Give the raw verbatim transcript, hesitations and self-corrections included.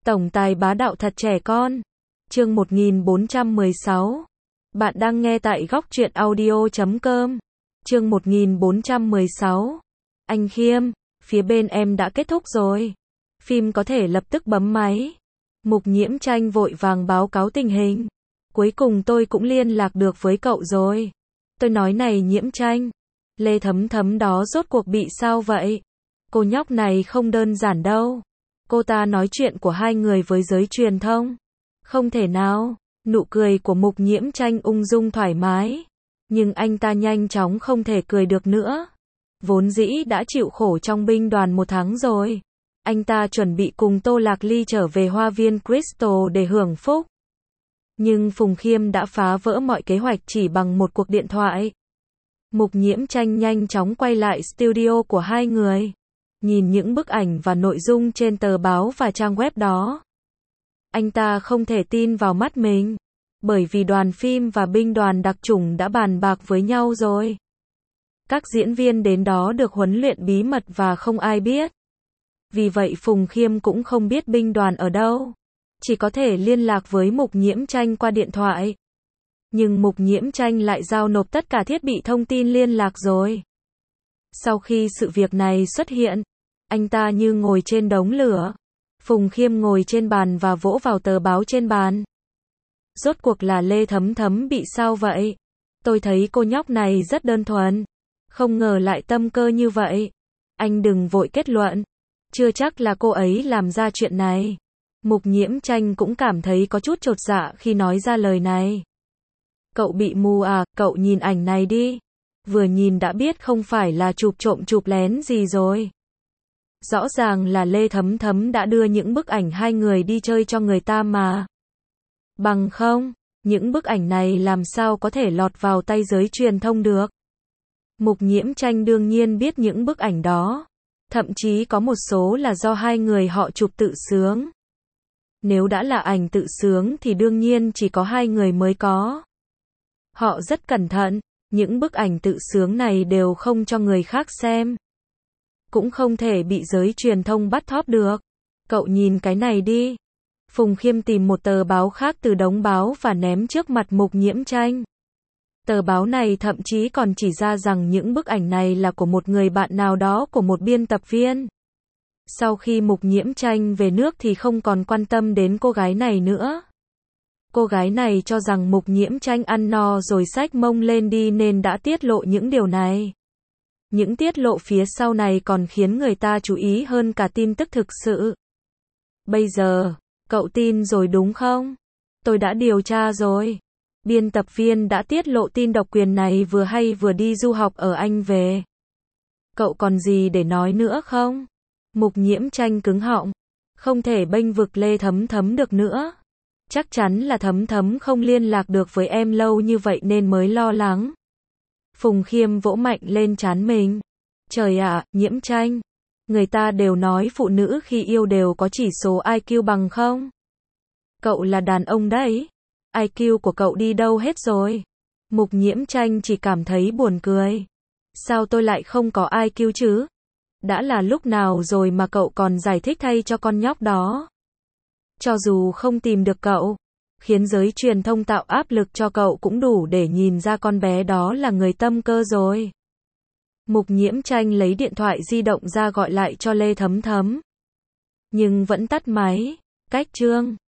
Tổng tài bá đạo thật trẻ con. Chương một nghìn bốn trăm mười sáu. Bạn đang nghe tại góc truyện audio chấm com. Chương một nghìn bốn trăm mười sáu. Anh Khiêm, phía bên em đã kết thúc rồi. Phim có thể lập tức bấm máy. Mục Nhiễm Tranh vội vàng báo cáo tình hình. Cuối cùng tôi cũng liên lạc được với cậu rồi. Tôi nói này Nhiễm Tranh, Lê Thấm Thấm đó rốt cuộc bị sao vậy? Cô nhóc này không đơn giản đâu. Cô ta nói chuyện của hai người với giới truyền thông. Không thể nào. Nụ cười của Mục Nhiễm Tranh ung dung thoải mái. Nhưng anh ta nhanh chóng không thể cười được nữa. Vốn dĩ đã chịu khổ trong binh đoàn một tháng rồi. Anh ta chuẩn bị cùng Tô Lạc Ly trở về Hoa viên Crystal để hưởng phúc. Nhưng Phùng Khiêm đã phá vỡ mọi kế hoạch chỉ bằng một cuộc điện thoại. Mục Nhiễm Tranh nhanh chóng quay lại studio của hai người. Nhìn những bức ảnh và nội dung trên tờ báo và trang web đó. Anh ta không thể tin vào mắt mình. Bởi vì đoàn phim và binh đoàn đặc chủng đã bàn bạc với nhau rồi. Các diễn viên đến đó được huấn luyện bí mật và không ai biết. Vì vậy Phùng Khiêm cũng không biết binh đoàn ở đâu. Chỉ có thể liên lạc với Mục Nhiễm Tranh qua điện thoại. Nhưng Mục Nhiễm Tranh lại giao nộp tất cả thiết bị thông tin liên lạc rồi. Sau khi sự việc này xuất hiện, anh ta như ngồi trên đống lửa. Phùng Khiêm ngồi trên bàn và vỗ vào tờ báo trên bàn. Rốt cuộc là Lê Thấm Thấm bị sao vậy? Tôi thấy cô nhóc này rất đơn thuần. Không ngờ lại tâm cơ như vậy. Anh đừng vội kết luận. Chưa chắc là cô ấy làm ra chuyện này. Mục Nhiễm Tranh cũng cảm thấy có chút chột dạ khi nói ra lời này. Cậu bị mù à, cậu nhìn ảnh này đi. Vừa nhìn đã biết không phải là chụp trộm chụp lén gì rồi. Rõ ràng là Lê Thấm Thấm đã đưa những bức ảnh hai người đi chơi cho người ta mà. Bằng không, những bức ảnh này làm sao có thể lọt vào tay giới truyền thông được. Mục Nhiễm Tranh đương nhiên biết những bức ảnh đó. Thậm chí có một số là do hai người họ chụp tự sướng. Nếu đã là ảnh tự sướng thì đương nhiên chỉ có hai người mới có. Họ rất cẩn thận, những bức ảnh tự sướng này đều không cho người khác xem. Cũng không thể bị giới truyền thông bắt thóp được. Cậu nhìn cái này đi. Phùng Khiêm tìm một tờ báo khác từ đống báo và ném trước mặt Mục Nhiễm Tranh. Tờ báo này thậm chí còn chỉ ra rằng những bức ảnh này là của một người bạn nào đó của một biên tập viên. Sau khi Mục Nhiễm Tranh về nước thì không còn quan tâm đến cô gái này nữa. Cô gái này cho rằng Mục Nhiễm Tranh ăn no rồi xách mông lên đi nên đã tiết lộ những điều này. Những tiết lộ phía sau này còn khiến người ta chú ý hơn cả tin tức thực sự. Bây giờ, cậu tin rồi đúng không? Tôi đã điều tra rồi. Biên tập viên đã tiết lộ tin độc quyền này vừa hay vừa đi du học ở Anh về. Cậu còn gì để nói nữa không? Mục Nhiễm Tranh cứng họng. Không thể bênh vực Lê Thấm Thấm được nữa. Chắc chắn là Thấm Thấm không liên lạc được với em lâu như vậy nên mới lo lắng. Phùng Khiêm vỗ mạnh lên trán mình. Trời ạ, Nhiễm Tranh. Người ta đều nói phụ nữ khi yêu đều có chỉ số i kiu bằng không? Cậu là đàn ông đấy. i kiu của cậu đi đâu hết rồi? Mục Nhiễm Tranh chỉ cảm thấy buồn cười. Sao tôi lại không có i kiu chứ? Đã là lúc nào rồi mà cậu còn giải thích thay cho con nhóc đó? Cho dù không tìm được cậu, khiến giới truyền thông tạo áp lực cho cậu cũng đủ để nhìn ra con bé đó là người tâm cơ rồi. Mục Nhiễm Tranh lấy điện thoại di động ra gọi lại cho Lê Thấm Thấm. Nhưng vẫn tắt máy. Cách chương